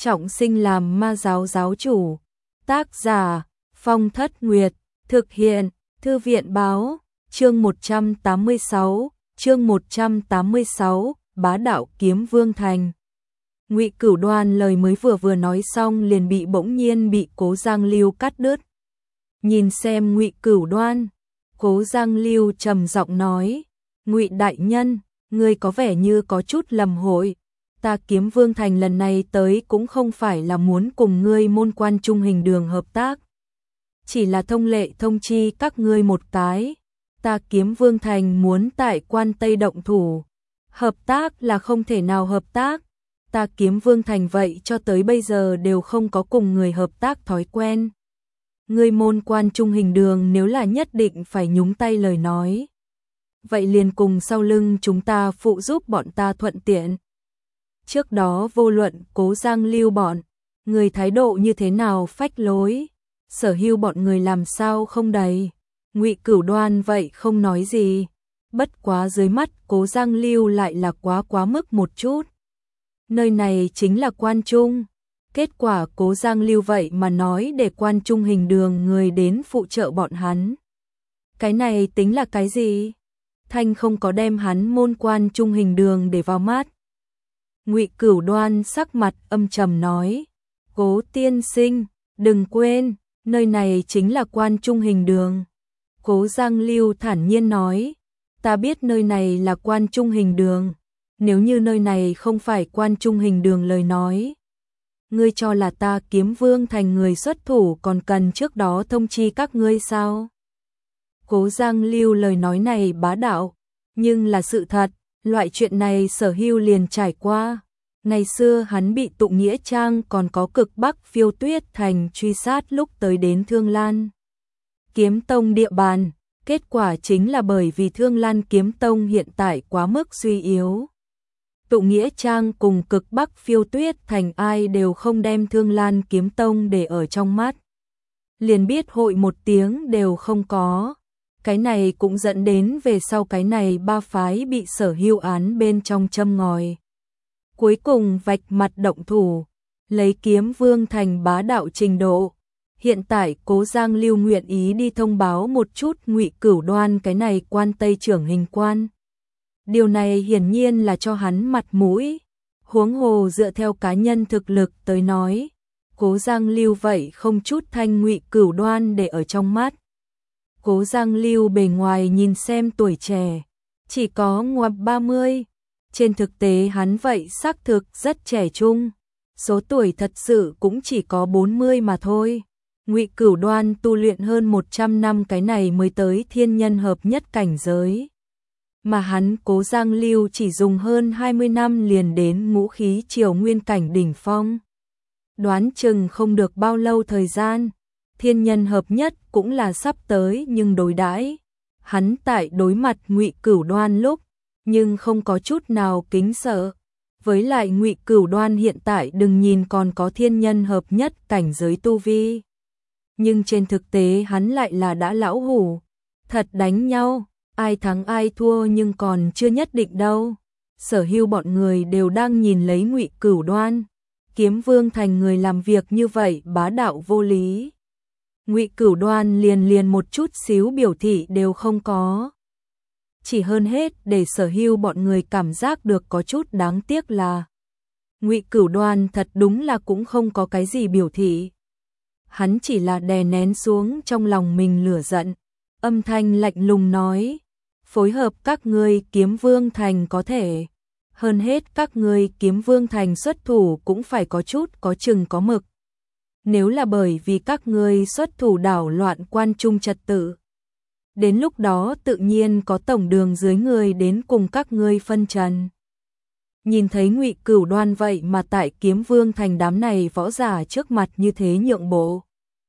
trọng sinh làm ma giáo giáo chủ. Tác giả Phong Thất Nguyệt, thực hiện Thư viện báo, chương 186, Bá đạo kiếm Vương Thành. Ngụy Cửu Đoan lời mới vừa nói xong liền bỗng nhiên bị Cố Giang Lưu cắt đứt. Nhìn xem Ngụy Cửu Đoan, Cố Giang Lưu trầm giọng nói: "Ngụy đại nhân, ngươi có vẻ như có chút lầm hội. Ta Kiếm Vương Thành lần này tới cũng không phải là muốn cùng ngươi môn Quan Trung Hình Đường hợp tác, chỉ là thông lệ thông chi các ngươi một cái. Ta Kiếm Vương Thành muốn tại Quan Tây động thủ, hợp tác là không thể nào hợp tác. Ta Kiếm Vương Thành vậy cho tới bây giờ đều không có cùng người hợp tác thói quen. Ngươi môn Quan Trung Hình Đường nếu là nhất định phải nhúng tay lời nói, vậy liền cùng sau lưng chúng ta phụ giúp bọn ta thuận tiện." Trước đó vô luận Cố Giang Lưu bọn người thái độ như thế nào phách lối, Sở Hưu bọn người làm sao không đầy, Ngụy Cửu Đoan vậy không nói gì. Bất quá dưới mắt Cố Giang Lưu lại là quá mức một chút. Nơi này chính là Quan Trung. Kết quả Cố Giang Lưu vậy mà nói để Quan Trung Hình Đường người đến phụ trợ bọn hắn. Cái này tính là cái gì? Thanh không có đem hắn môn Quan Trung Hình Đường để vào mắt. Ngụy Cửu Đoan sắc mặt âm trầm nói: "Cố tiên sinh, đừng quên, nơi này chính là Quan Trung Hình Đường." Cố Giang Lưu thản nhiên nói: "Ta biết nơi này là Quan Trung Hình Đường, nếu như nơi này không phải Quan Trung Hình Đường lời nói, ngươi cho là ta Kiếm Vương Thành người xuất thủ còn cần trước đó thông chi các ngươi sao?" Cố Giang Lưu lời nói này bá đạo, nhưng là sự thật, loại chuyện này Sở Hưu liền trải qua. Ngày xưa hắn bị Tụng Nghĩa Trang còn có Cực Bắc Phiêu Tuyết Thành truy sát lúc tới đến Thương Lan Kiếm Tông địa bàn, kết quả chính là bởi vì Thương Lan Kiếm Tông hiện tại quá mức suy yếu. Tụng Nghĩa Trang cùng Cực Bắc Phiêu Tuyết Thành ai đều không đem Thương Lan Kiếm Tông để ở trong mắt, liền biết hội một tiếng đều không có. Cái này cũng dẫn đến về sau cái này ba phái bị Sở Hưu án bên trong châm ngòi. Cuối cùng vạch mặt động thủ, lấy Kiếm Vương Thành bá đạo trình độ. Hiện tại Cố Giang Lưu nguyện ý đi thông báo một chút Ngụy Cửu Đoan cái này Quan Tây trưởng hình quan. Điều này hiển nhiên là cho hắn mặt mũi. Huống hồ dựa theo cá nhân thực lực tới nói, Cố Giang Lưu vậy không chút thanh Ngụy Cửu Đoan để ở trong mắt. Cố Giang Lưu bề ngoài nhìn xem tuổi trẻ, chỉ có ngoại 30. Trên thực tế hắn vậy xác thực rất trẻ trung, số tuổi thật sự cũng chỉ có 40 mà thôi. Ngụy Cửu Đoan tu luyện hơn 100 năm cái này mới tới thiên nhân hợp nhất cảnh giới, mà hắn Cố Giang Lưu chỉ dùng hơn 20 năm liền đến ngũ khí triều nguyên cảnh đỉnh phong. Đoán chừng không được bao lâu thời gian, thiên nhân hợp nhất cũng là sắp tới, nhưng đối đãi hắn tại đối mặt Ngụy Cửu Đoan lúc nhưng không có chút nào kính sợ. Với lại Ngụy Cửu Đoan hiện tại đừng nhìn còn có thiên nhân hợp nhất cảnh giới tu vi, nhưng trên thực tế hắn lại là đã lão hủ. Thật đánh nhau, ai thắng ai thua nhưng còn chưa nhất định đâu. Sở Hưu bọn người đều đang nhìn lấy Ngụy Cửu Đoan. Kiếm Vương Thành người làm việc như vậy bá đạo vô lý, Ngụy Cửu Đoan liền một chút xíu biểu thị đều không có. Chỉ hơn hết để Sở Hưu bọn người cảm giác được có chút đáng tiếc là Ngụy Cửu Đoan thật đúng là cũng không có cái gì biểu thị. Hắn chỉ là đè nén xuống trong lòng mình lửa giận, âm thanh lạnh lùng nói: "Phối hợp các ngươi Kiếm Vương Thành có thể, hơn hết các ngươi Kiếm Vương Thành xuất thủ cũng phải có chút có chừng có mực. Nếu là bởi vì các ngươi xuất thủ đảo loạn Quan Trung trật tự, đến lúc đó tự nhiên có tổng đường dưới người đến cùng các ngươi phân trần." Nhìn thấy Ngụy Cửu Đoan vậy mà tại Kiếm Vương Thành đám này võ giả trước mặt như thế nhượng bộ,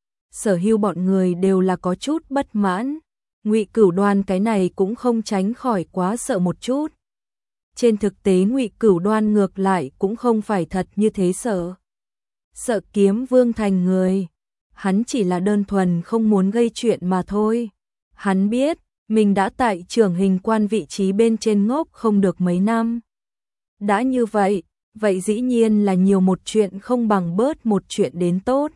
Sở Hưu bọn người đều là có chút bất mãn. Ngụy Cửu Đoan cái này cũng không tránh khỏi quá sợ một chút. Trên thực tế Ngụy Cửu Đoan ngược lại cũng không phải thật như thế sợ. Sợ Kiếm Vương Thành người, hắn chỉ là đơn thuần không muốn gây chuyện mà thôi. Hắn biết, mình đã tại trưởng hình quan vị trí bên trên ngốc không được mấy năm. Đã như vậy, vậy dĩ nhiên là nhiều một chuyện không bằng bớt một chuyện đến tốt.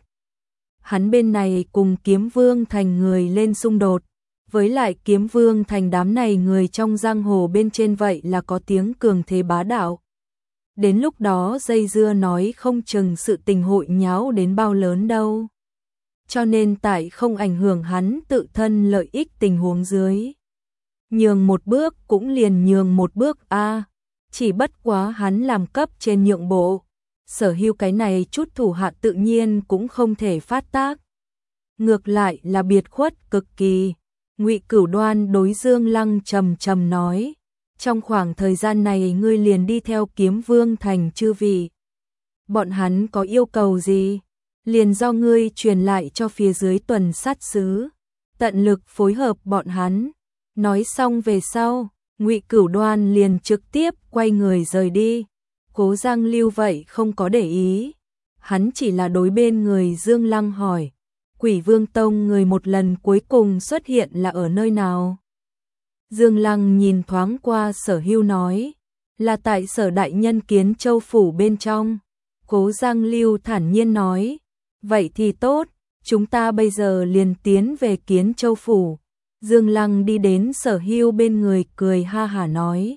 Hắn bên này cùng Kiếm Vương Thành người lên xung đột, với lại Kiếm Vương Thành đám này người trong giang hồ bên trên vậy là có tiếng cường thế bá đạo. Đến lúc đó dây dưa nói không chừng sự tình hội nháo đến bao lớn đâu. Cho nên tại không ảnh hưởng hắn tự thân lợi ích tình huống dưới. Nhường một bước cũng liền nhường một bước a, chỉ bất quá hắn làm cấp trên nhượng bộ. Sở Hưu cái này chút thủ hạ tự nhiên cũng không thể phát tác. Ngược lại là biệt khuất cực kỳ. Ngụy Cửu Đoan đối Dương Lăng trầm trầm nói, trong khoảng thời gian này ngươi liền đi theo Kiếm Vương Thành chư vị. Bọn hắn có yêu cầu gì? Liền do ngươi truyền lại cho phía dưới tuần sát sứ, tận lực phối hợp bọn hắn. Nói xong về sau, Ngụy Cửu Đoan liền trực tiếp quay người rời đi. Cố Giang Lưu vậy không có để ý, hắn chỉ là đối bên người Dương Lăng hỏi, Quỷ Vương Tông người một lần cuối cùng xuất hiện là ở nơi nào? Dương Lăng nhìn thoáng qua Sở Hưu nói, là tại Sở đại nhân Kiến Châu phủ bên trong. Cố Giang Lưu thản nhiên nói, vậy thì tốt, chúng ta bây giờ liền tiến về Kiến Châu phủ. Dương Lăng đi đến Sở Hưu bên người cười ha hả nói,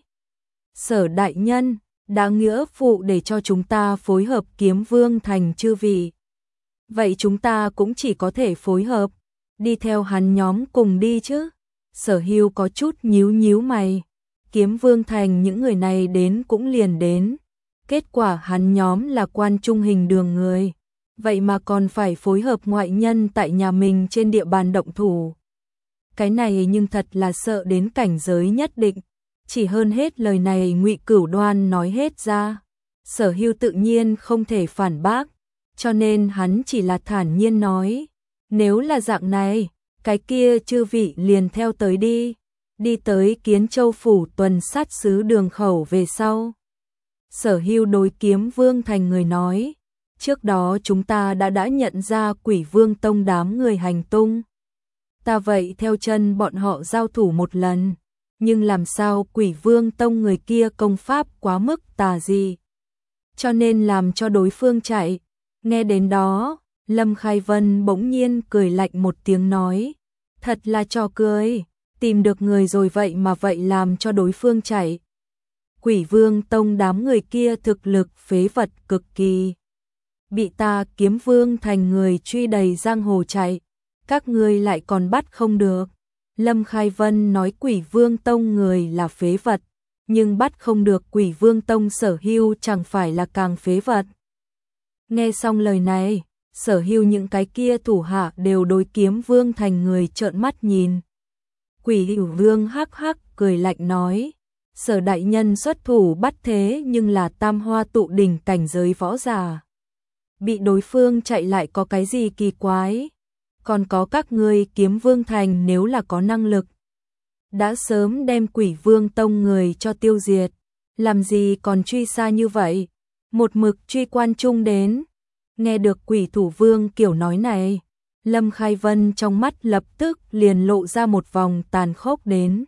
Sở đại nhân đã nghĩa phụ để cho chúng ta phối hợp Kiếm Vương Thành chư vị. Vậy chúng ta cũng chỉ có thể phối hợp, đi theo hắn nhóm cùng đi chứ. Sở Hưu có chút nhíu nhíu mày, Kiếm Vương Thành những người này đến cũng liền đến. Kết quả hắn nhóm là Quan Trung Hình Đường người, vậy mà còn phải phối hợp ngoại nhân tại nhà mình trên địa bàn động thủ. Cái này nhưng thật là sợ đến cảnh giới nhất định. Chỉ hơn hết lời này Ngụy Cửu Đoan nói hết ra, Sở Hưu tự nhiên không thể phản bác, cho nên hắn chỉ là thản nhiên nói, nếu là dạng này, cái kia chư vị liền theo tới đi. Đi tới Kiến Châu phủ tuần sát sứ đường khẩu về sau. Sở Hưu đối Kiếm Vương Thành người nói, trước đó chúng ta đã nhận ra Quỷ Vương Tông đám người hành tung. Ta vậy theo chân bọn họ giao thủ một lần, nhưng làm sao Quỷ Vương Tông người kia công pháp quá mức tà dị, cho nên làm cho đối phương chạy. Nghe đến đó, Lâm Khai Vân bỗng nhiên cười lạnh một tiếng nói, thật là trò cười, tìm được người rồi vậy mà vậy làm cho đối phương chạy. Quỷ Vương Tông đám người kia thực lực phế vật cực kỳ, bị ta Kiếm Vương Thành người truy đầy giang hồ chạy, các ngươi lại còn bắt không được. Lâm Khai Vân nói Quỷ Vương Tông người là phế vật, nhưng bắt không được Quỷ Vương Tông Sở Hưu chẳng phải là càng phế vật. Nghe xong lời này, Sở Hưu những cái kia thủ hạ đều đối Kiếm Vương Thành người trợn mắt nhìn. Quỷ Hữu Vương hắc hắc cười lạnh nói, Sở đại nhân xuất thủ bắt thế nhưng là tam hoa tụ đỉnh cảnh giới võ giả. Bị đối phương chạy lại có cái gì kỳ quái? Còn có các ngươi Kiếm Vương Thành nếu là có năng lực, đã sớm đem Quỷ Vương Tông người cho tiêu diệt, làm gì còn truy xa như vậy, một mực truy Quan Trung đến. Nghe được Quỷ Thủ Vương kiểu nói này, Lâm Khai Vân trong mắt lập tức liền lộ ra một vòng tàn khốc đến.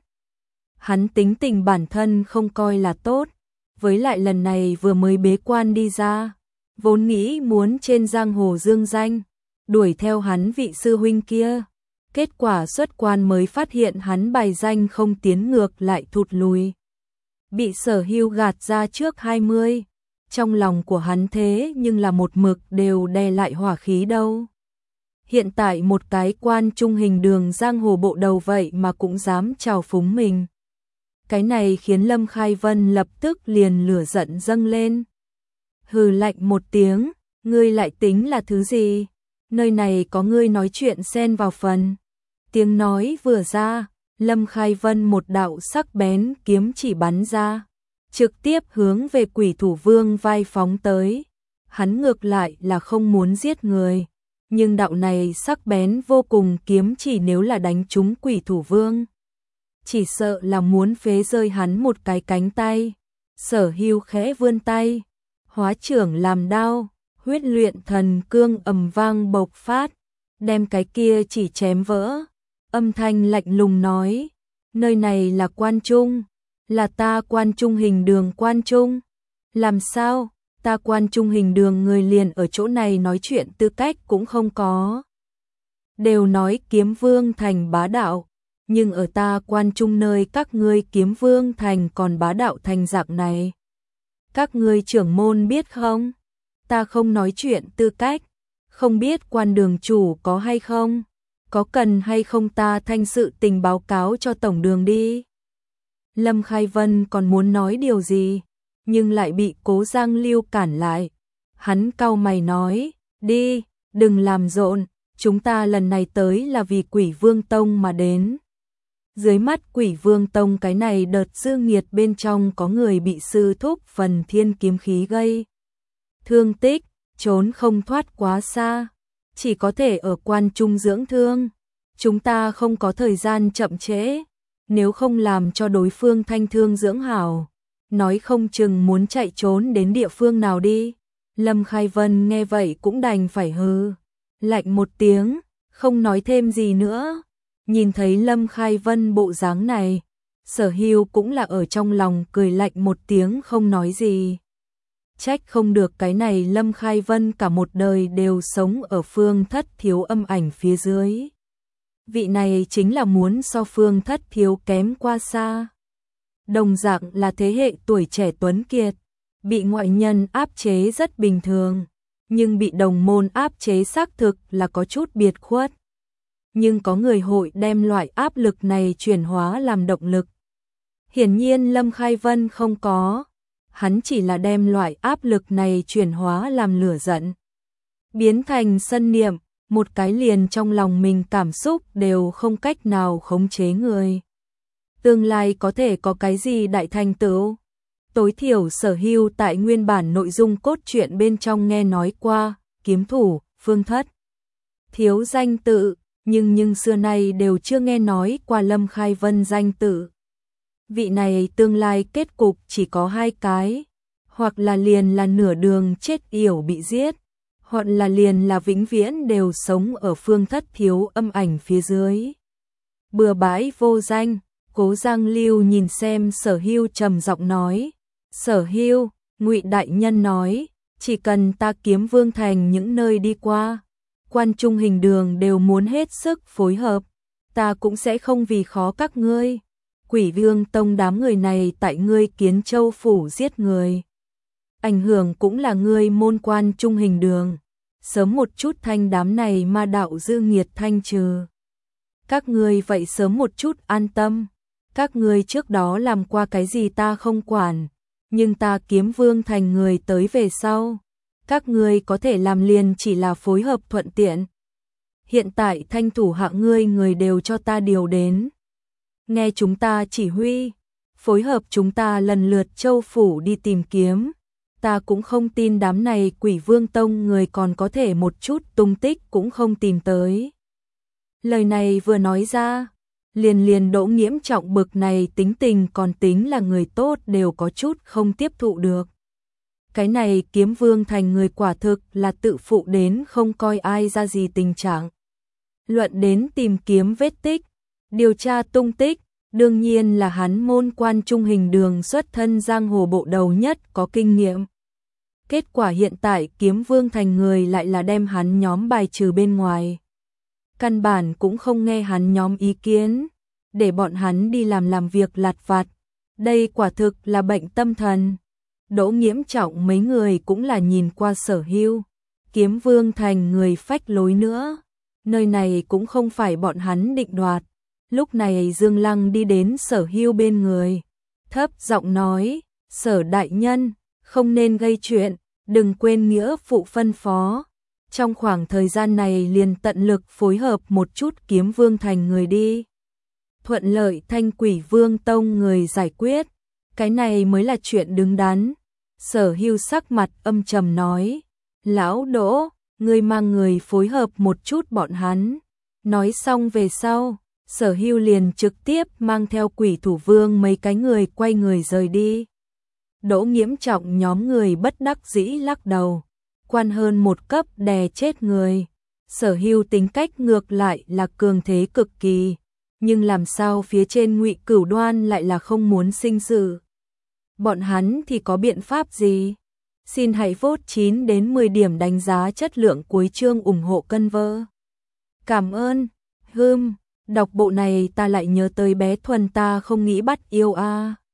Hắn tính tình bản thân không coi là tốt, với lại lần này vừa mới bế quan đi ra, vốn nghĩ muốn trên giang hồ dương danh, đuổi theo hắn vị sư huynh kia. Kết quả xuất quan mới phát hiện hắn bài danh không tiến ngược lại thụt lùi. Bị Sở Hưu gạt ra trước 20. Trong lòng của hắn thế nhưng là một mực đều đè lại hỏa khí đâu. Hiện tại một cái Quan Trung Hình Đường giang hồ bộ đầu vậy mà cũng dám trào phúng mình. Cái này khiến Lâm Khai Vân lập tức liền lửa giận dâng lên. Hừ lạnh một tiếng, ngươi lại tính là thứ gì? Nơi này có ngươi nói chuyện xen vào phần. Tiếng nói vừa ra, Lâm Khai Vân một đạo sắc bén kiếm chỉ bắn ra, trực tiếp hướng về Quỷ Thủ Vương vai phóng tới. Hắn ngược lại là không muốn giết người, nhưng đạo này sắc bén vô cùng kiếm chỉ nếu là đánh trúng Quỷ Thủ Vương, chỉ sợ là muốn phế rơi hắn một cái cánh tay. Sở Hưu khẽ vươn tay, hóa trưởng làm đao, huyết luyện thần cương ầm vang bộc phát, đem cái kia chỉ chém vỡ. Âm thanh lạnh lùng nói, nơi này là Quan Trung, là ta Quan Trung Hình Đường Quan Trung. Làm sao, ta Quan Trung Hình Đường người liền ở chỗ này nói chuyện tư cách cũng không có. Đều nói Kiếm Vương Thành bá đạo, nhưng ở ta Quan Trung nơi các ngươi Kiếm Vương Thành còn bá đạo thành dạng này. Các ngươi trưởng môn biết không? Ta không nói chuyện tư cách, không biết Quan đường chủ có hay không? Có cần hay không ta thanh sự tình báo cáo cho tổng đường đi? Lâm Khai Vân còn muốn nói điều gì, nhưng lại bị Cố Giang Lưu cản lại. Hắn cau mày nói, đi, đừng làm rộn, chúng ta lần này tới là vì Quỷ Vương Tông mà đến. Dưới mắt Quỷ Vương Tông cái này đợt dư nghiệt bên trong có người bị sư thúc Phần Thiên kiếm khí gây thương tích, trốn không thoát quá xa, chỉ có thể ở Quan Trung dưỡng thương. Chúng ta không có thời gian chậm trễ, nếu không làm cho đối phương thanh thương dưỡng hảo, nói không chừng muốn chạy trốn đến địa phương nào đi. Lâm Khai Vân nghe vậy cũng đành phải hừ lạnh một tiếng, không nói thêm gì nữa. Nhìn thấy Lâm Khai Vân bộ dáng này, Sở Hưu cũng là ở trong lòng cười lạnh một tiếng không nói gì. Trách không được cái này Lâm Khai Vân cả một đời đều sống ở Phương Thất Thiếu âm ảnh phía dưới. Vị này chính là muốn so Phương Thất Thiếu kém qua xa. Đồng dạng là thế hệ tuổi trẻ tuấn kiệt, bị ngoại nhân áp chế rất bình thường, nhưng bị đồng môn áp chế xác thực là có chút biệt khuất. Nhưng có người hội đem loại áp lực này chuyển hóa làm động lực. Hiển nhiên Lâm Khai Vân không có, hắn chỉ là đem loại áp lực này chuyển hóa làm lửa giận, biến thành sân niệm, một cái liền trong lòng mình cảm xúc đều không cách nào khống chế người. Tương lai có thể có cái gì đại thành tựu? Tối thiểu Sở Hưu tại nguyên bản nội dung cốt truyện bên trong nghe nói qua, kiếm thủ, Phương Thất Thiếu danh tự, nhưng xưa nay đều chưa nghe nói qua Lâm Khai Vân danh tự. Vị này tương lai kết cục chỉ có hai cái, hoặc là liền là nửa đường chết yểu bị giết, hoặc là liền là vĩnh viễn đều sống ở Phương Thất Thiếu âm ảnh phía dưới. Bừa bãi vô danh. Cố Giang Lưu nhìn xem Sở Hưu trầm giọng nói, Sở Hưu, Ngụy đại nhân nói, chỉ cần ta Kiếm Vương Thành những nơi đi qua, Quan Trung Hình Đường đều muốn hết sức phối hợp, ta cũng sẽ không vì khó các ngươi. Quỷ Vương Tông đám người này tại ngươi Kiến Châu phủ giết người, ảnh hưởng cũng là ngươi môn Quan Trung Hình Đường, sớm một chút thanh đám này ma đạo dư nghiệt thanh trừ. Các ngươi vậy sớm một chút an tâm. Các ngươi trước đó làm qua cái gì ta không quản, nhưng ta Kiếm Vương Thành người tới về sau, các ngươi có thể làm liền chỉ là phối hợp thuận tiện. Hiện tại thanh thủ hạ ngươi người đều cho ta điều đến, nghe chúng ta chỉ huy, phối hợp chúng ta lần lượt châu phủ đi tìm kiếm. Ta cũng không tin đám này Quỷ Vương Tông người còn có thể một chút tung tích cũng không tìm tới. Lời này vừa nói ra, liền Đỗ Nghiễm Trọng bực này tính tình còn tính là người tốt đều có chút không tiếp thụ được. Cái này Kiếm Vương Thành người quả thực là tự phụ đến không coi ai ra gì tình trạng. Luận đến tìm kiếm vết tích, điều tra tung tích, đương nhiên là hắn môn Quan Trung Hình Đường xuất thân giang hồ bộ đầu nhất có kinh nghiệm. Kết quả hiện tại Kiếm Vương Thành người lại là đem hắn nhóm bài trừ bên ngoài. Căn bản cũng không nghe hắn nhóm ý kiến, để bọn hắn đi làm việc lặt vặt. Đây quả thực là bệnh tâm thần. Đỗ Nghiễm Trọng mấy người cũng là nhìn qua Sở Hưu, Kiếm Vương Thành người phách lối nữa. Nơi này cũng không phải bọn hắn định đoạt. Lúc này Dương Lăng đi đến Sở Hưu bên người, thấp giọng nói, Sở đại nhân, không nên gây chuyện, đừng quên nghĩa phụ phân phó. Trong khoảng thời gian này liền tận lực phối hợp một chút Kiếm Vương Thành người đi. Thuận lợi thanh Quỷ Vương Tông người giải quyết, cái này mới là chuyện đứng đắn. Sở Hưu sắc mặt âm trầm nói, lão Đỗ, ngươi mang người phối hợp một chút bọn hắn. Nói xong về sau, Sở Hưu liền trực tiếp mang theo Quỷ Thủ Vương mấy cái người quay người rời đi. Đỗ Nghiễm Trọng nhóm người bất đắc dĩ lắc đầu, quan hơn một cấp đè chết người. Sở Hưu tính cách ngược lại là cường thế cực kỳ, nhưng làm sao phía trên Ngụy Cửu Đoan lại là không muốn sinh sự. Bọn hắn thì có biện pháp gì? Xin hãy vote 9 đến 10 điểm đánh giá chất lượng cuối chương ủng hộ cân vơ. Cảm ơn. Đọc bộ này ta lại nhớ tới bé Thuần ta không nghĩ bắt yêu a.